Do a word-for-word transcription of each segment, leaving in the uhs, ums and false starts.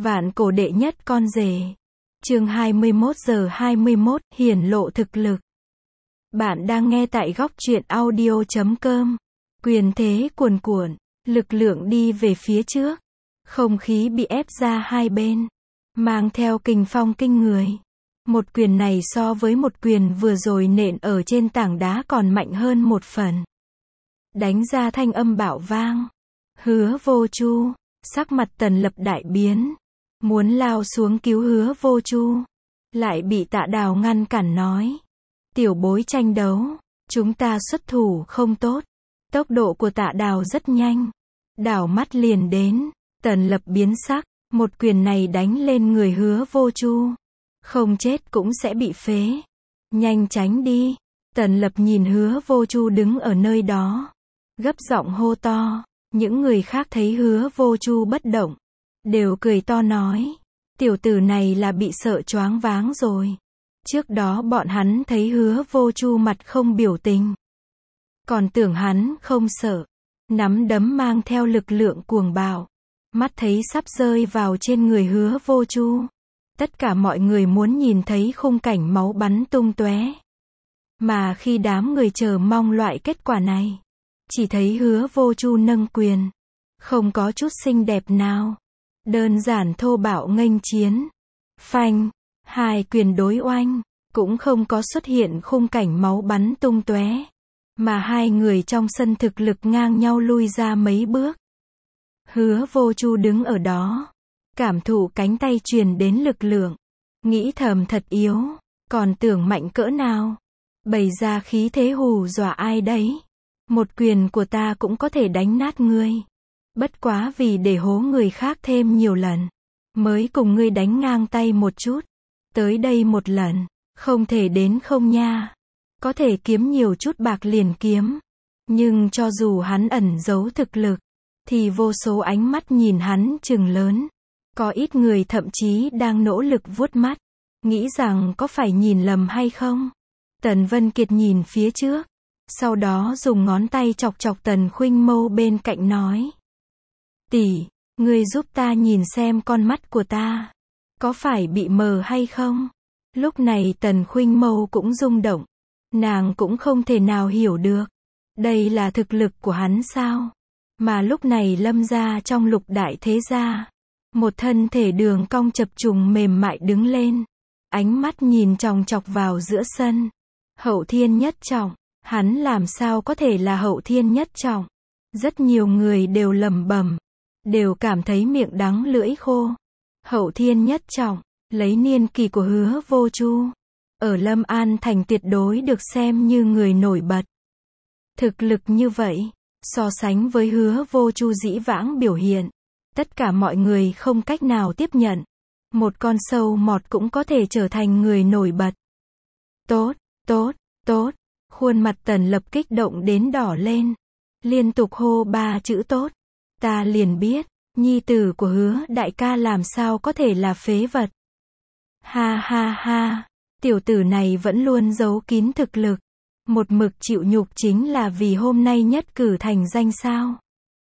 Vạn cổ đệ nhất con rể. Chương hai mươi mốt giờ hai mươi mốt, hiển lộ thực lực. Bạn đang nghe tại góc truyện audio chấm com. Quyền thế cuồn cuộn, lực lượng đi về phía trước. Không khí bị ép ra hai bên, mang theo kình phong kinh người. Một quyền này so với một quyền vừa rồi nện ở trên tảng đá còn mạnh hơn một phần. Đánh ra thanh âm bạo vang. Hứa Vô Chu, sắc mặt Tần Lập đại biến, muốn lao xuống cứu Hứa Vô Chu, lại bị Tạ Đào ngăn cản nói: tiểu bối tranh đấu, chúng ta xuất thủ không tốt. Tốc độ của Tạ Đào rất nhanh, đảo mắt liền đến. Tần Lập biến sắc, một quyền này đánh lên người Hứa Vô Chu, không chết cũng sẽ bị phế. Nhanh tránh đi. Tần Lập nhìn Hứa Vô Chu đứng ở nơi đó, gấp giọng hô to. Những người khác thấy Hứa Vô Chu bất động, đều cười to nói: tiểu tử này là bị sợ choáng váng rồi. Trước đó bọn hắn thấy Hứa Vô Chu mặt không biểu tình, còn tưởng hắn không sợ. Nắm đấm mang theo lực lượng cuồng bạo, mắt thấy sắp rơi vào trên người Hứa Vô Chu. Tất cả mọi người muốn nhìn thấy khung cảnh máu bắn tung tóe. Mà khi đám người chờ mong loại kết quả này, chỉ thấy Hứa Vô Chu nâng quyền, không có chút xinh đẹp nào, đơn giản thô bạo nghênh chiến. Phanh, hai quyền đối oanh, cũng không có xuất hiện khung cảnh máu bắn tung tóe, mà hai người trong sân thực lực ngang nhau lui ra mấy bước. Hứa Vô Chu đứng ở đó, cảm thụ cánh tay truyền đến lực lượng, nghĩ thầm thật yếu, còn tưởng mạnh cỡ nào, bày ra khí thế hù dọa ai đấy. Một quyền của ta cũng có thể đánh nát ngươi. Bất quá vì để hố người khác thêm nhiều lần, mới cùng ngươi đánh ngang tay một chút. Tới đây một lần, không thể đến không nha. Có thể kiếm nhiều chút bạc liền kiếm. Nhưng cho dù hắn ẩn giấu thực lực, thì vô số ánh mắt nhìn hắn chừng lớn. Có ít người thậm chí đang nỗ lực vuốt mắt, nghĩ rằng có phải nhìn lầm hay không. Tần Vân Kiệt nhìn phía trước, sau đó dùng ngón tay chọc chọc Tần Khuynh Mâu bên cạnh nói: tỷ, ngươi giúp ta nhìn xem con mắt của ta, có phải bị mờ hay không? Lúc này Tần Khuynh Mâu cũng rung động, nàng cũng không thể nào hiểu được, đây là thực lực của hắn sao? Mà lúc này Lâm gia trong Lục đại thế gia, một thân thể đường cong chập trùng mềm mại đứng lên, ánh mắt nhìn chòng chọc vào giữa sân. Hậu thiên nhất trọng. Hắn làm sao có thể là hậu thiên nhất trọng? Rất nhiều người đều lẩm bẩm, đều cảm thấy miệng đắng lưỡi khô. Hậu thiên nhất trọng, lấy niên kỳ của Hứa Vô Chu, ở Lâm An Thành tuyệt đối được xem như người nổi bật. Thực lực như vậy, so sánh với Hứa Vô Chu dĩ vãng biểu hiện, tất cả mọi người không cách nào tiếp nhận. Một con sâu mọt cũng có thể trở thành người nổi bật. Tốt, tốt, tốt. Khuôn mặt Tần Lập kích động đến đỏ lên, liên tục hô ba chữ tốt. Ta liền biết, nhi tử của Hứa đại ca làm sao có thể là phế vật. Ha ha ha, tiểu tử này vẫn luôn giấu kín thực lực, một mực chịu nhục chính là vì hôm nay nhất cử thành danh sao.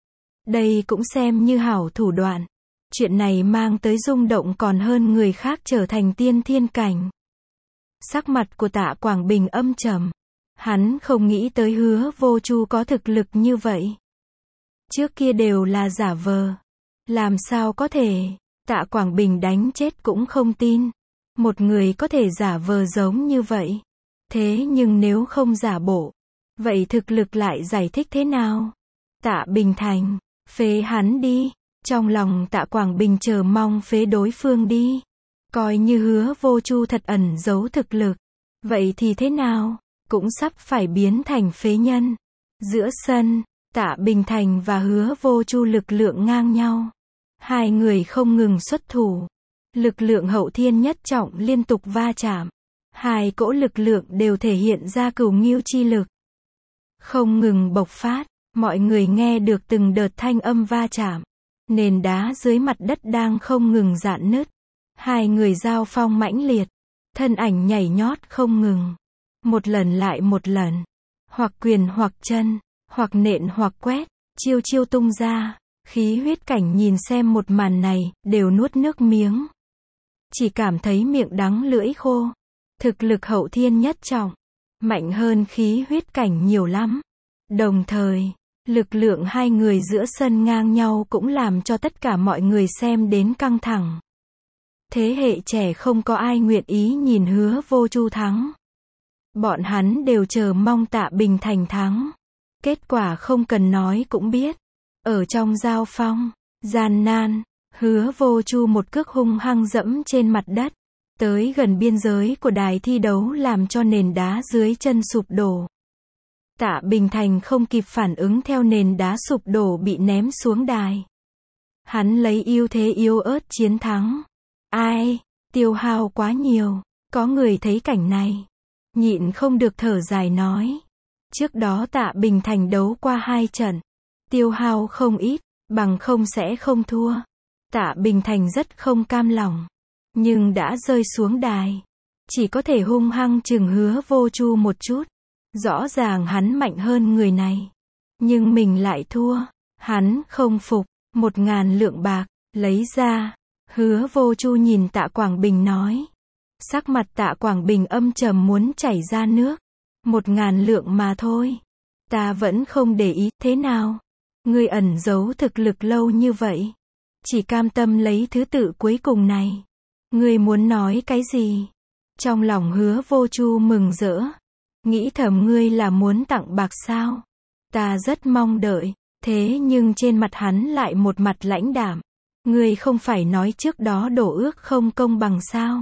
Đây cũng xem như hảo thủ đoạn. Chuyện này mang tới rung động còn hơn người khác trở thành tiên thiên cảnh. Sắc mặt của Tạ Quảng Bình âm trầm. Hắn không nghĩ tới Hứa Vô Chu có thực lực như vậy. Trước kia đều là giả vờ. Làm sao có thể? Tạ Quảng Bình đánh chết cũng không tin. Một người có thể giả vờ giống như vậy. Thế nhưng nếu không giả bộ, vậy thực lực lại giải thích thế nào? Tạ Bình Thành, phế hắn đi. Trong lòng Tạ Quảng Bình chờ mong phế đối phương đi. Coi như Hứa Vô Chu thật ẩn giấu thực lực. Vậy thì thế nào? Cũng sắp phải biến thành phế nhân. Giữa sân, Tạ Bình Thành và Hứa Vô Chu lực lượng ngang nhau. Hai người không ngừng xuất thủ. Lực lượng hậu thiên nhất trọng liên tục va chạm. Hai cỗ lực lượng đều thể hiện ra cửu ngưu chi lực. Không ngừng bộc phát, mọi người nghe được từng đợt thanh âm va chạm. Nền đá dưới mặt đất đang không ngừng rạn nứt. Hai người giao phong mãnh liệt, thân ảnh nhảy nhót không ngừng. Một lần lại một lần, hoặc quyền hoặc chân, hoặc nện hoặc quét, chiêu chiêu tung ra, Khí huyết cảnh nhìn xem một màn này, đều nuốt nước miếng. Chỉ cảm thấy miệng đắng lưỡi khô. Thực lực hậu thiên nhất trọng. Mạnh hơn khí huyết cảnh nhiều lắm. Đồng thời, lực lượng hai người giữa sân ngang nhau cũng làm cho tất cả mọi người xem đến căng thẳng. Thế hệ trẻ không có ai nguyện ý nhìn Hứa Vô Chu thắng. Bọn hắn đều chờ mong Tạ Bình Thành thắng. Kết quả không cần nói cũng biết. Ở trong giao phong, gian nan, Hứa Vô Chu một cước hung hăng dẫm trên mặt đất. Tới gần biên giới của đài thi đấu làm cho nền đá dưới chân sụp đổ. Tạ Bình Thành không kịp phản ứng theo nền đá sụp đổ bị ném xuống đài. Hắn lấy ưu thế yếu ớt chiến thắng. Ai, tiêu hao quá nhiều. Có người thấy cảnh này, nhịn không được thở dài nói. Trước đó Tạ Bình Thành đấu qua hai trận. Tiêu hao không ít, bằng không sẽ không thua. Tạ Bình Thành rất không cam lòng. Nhưng đã rơi xuống đài. Chỉ có thể hung hăng chừng Hứa Vô Chu một chút. Rõ ràng hắn mạnh hơn người này. Nhưng mình lại thua. Hắn không phục. Một ngàn lượng bạc, lấy ra. Hứa Vô Chu nhìn Tạ Quảng Bình nói. Sắc mặt Tạ Quảng Bình âm trầm muốn chảy ra nước. Một ngàn lượng mà thôi. Ta vẫn không để ý, thế nào? Ngươi ẩn giấu thực lực lâu như vậy. Chỉ cam tâm lấy thứ tự cuối cùng này. Ngươi muốn nói cái gì? Trong lòng Hứa Vô Chu mừng rỡ. Nghĩ thầm ngươi là muốn tặng bạc sao? Ta rất mong đợi. Thế nhưng trên mặt hắn lại một mặt lãnh đạm. Ngươi không phải nói trước đó đổ ước không công bằng sao?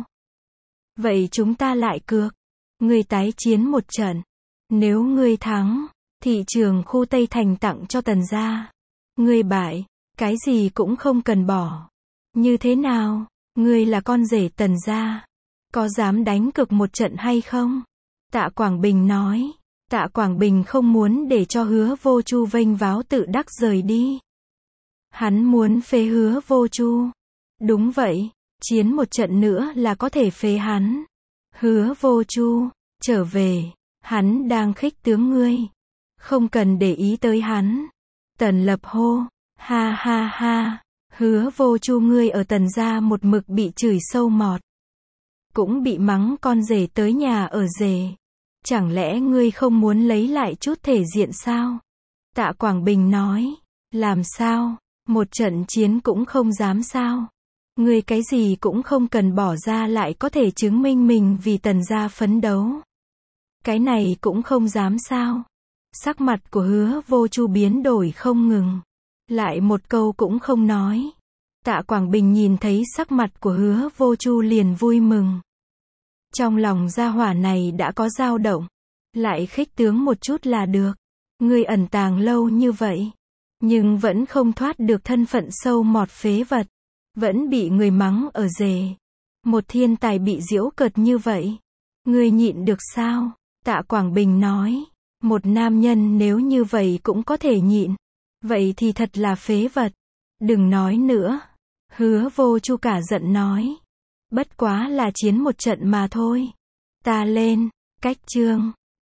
Vậy chúng ta lại cược. Ngươi tái chiến một trận. Nếu ngươi thắng, thị trường khu Tây Thành tặng cho Tần gia. Ngươi bại, cái gì cũng không cần bỏ. Như thế nào? Ngươi là con rể Tần gia. Có dám đánh cược một trận hay không? Tạ Quảng Bình nói. Tạ Quảng Bình không muốn để cho Hứa Vô Chu vênh váo tự đắc rời đi. Hắn muốn phế Hứa Vô Chu. Đúng vậy, chiến một trận nữa là có thể phế hắn. Hứa Vô Chu, trở về, hắn đang khích tướng ngươi. Không cần để ý tới hắn. Tần Lập hô, ha ha ha, Hứa Vô Chu ngươi ở Tần gia một mực bị chửi sâu mọt. Cũng bị mắng con rể tới nhà ở rể. Chẳng lẽ ngươi không muốn lấy lại chút thể diện sao? Tạ Quảng Bình nói, làm sao? Một trận chiến cũng không dám sao? Ngươi cái gì cũng không cần bỏ ra lại có thể chứng minh mình vì Tần gia phấn đấu. Cái này cũng không dám sao? Sắc mặt của Hứa Vô Chu biến đổi không ngừng. Lại một câu cũng không nói. Tạ Quảng Bình nhìn thấy sắc mặt của Hứa Vô Chu liền vui mừng. Trong lòng gia hỏa này đã có dao động. Lại khích tướng một chút là được. Ngươi ẩn tàng lâu như vậy. Nhưng vẫn không thoát được thân phận sâu mọt phế vật. Vẫn bị người mắng ở rể. Một thiên tài bị giễu cợt như vậy. Ngươi nhịn được sao? Tạ Quảng Bình nói. Một nam nhân nếu như vậy cũng có thể nhịn. Vậy thì thật là phế vật. Đừng nói nữa. Hứa Vô Chu cả giận nói. Bất quá là chiến một trận mà thôi. Ta lên. Cách chương.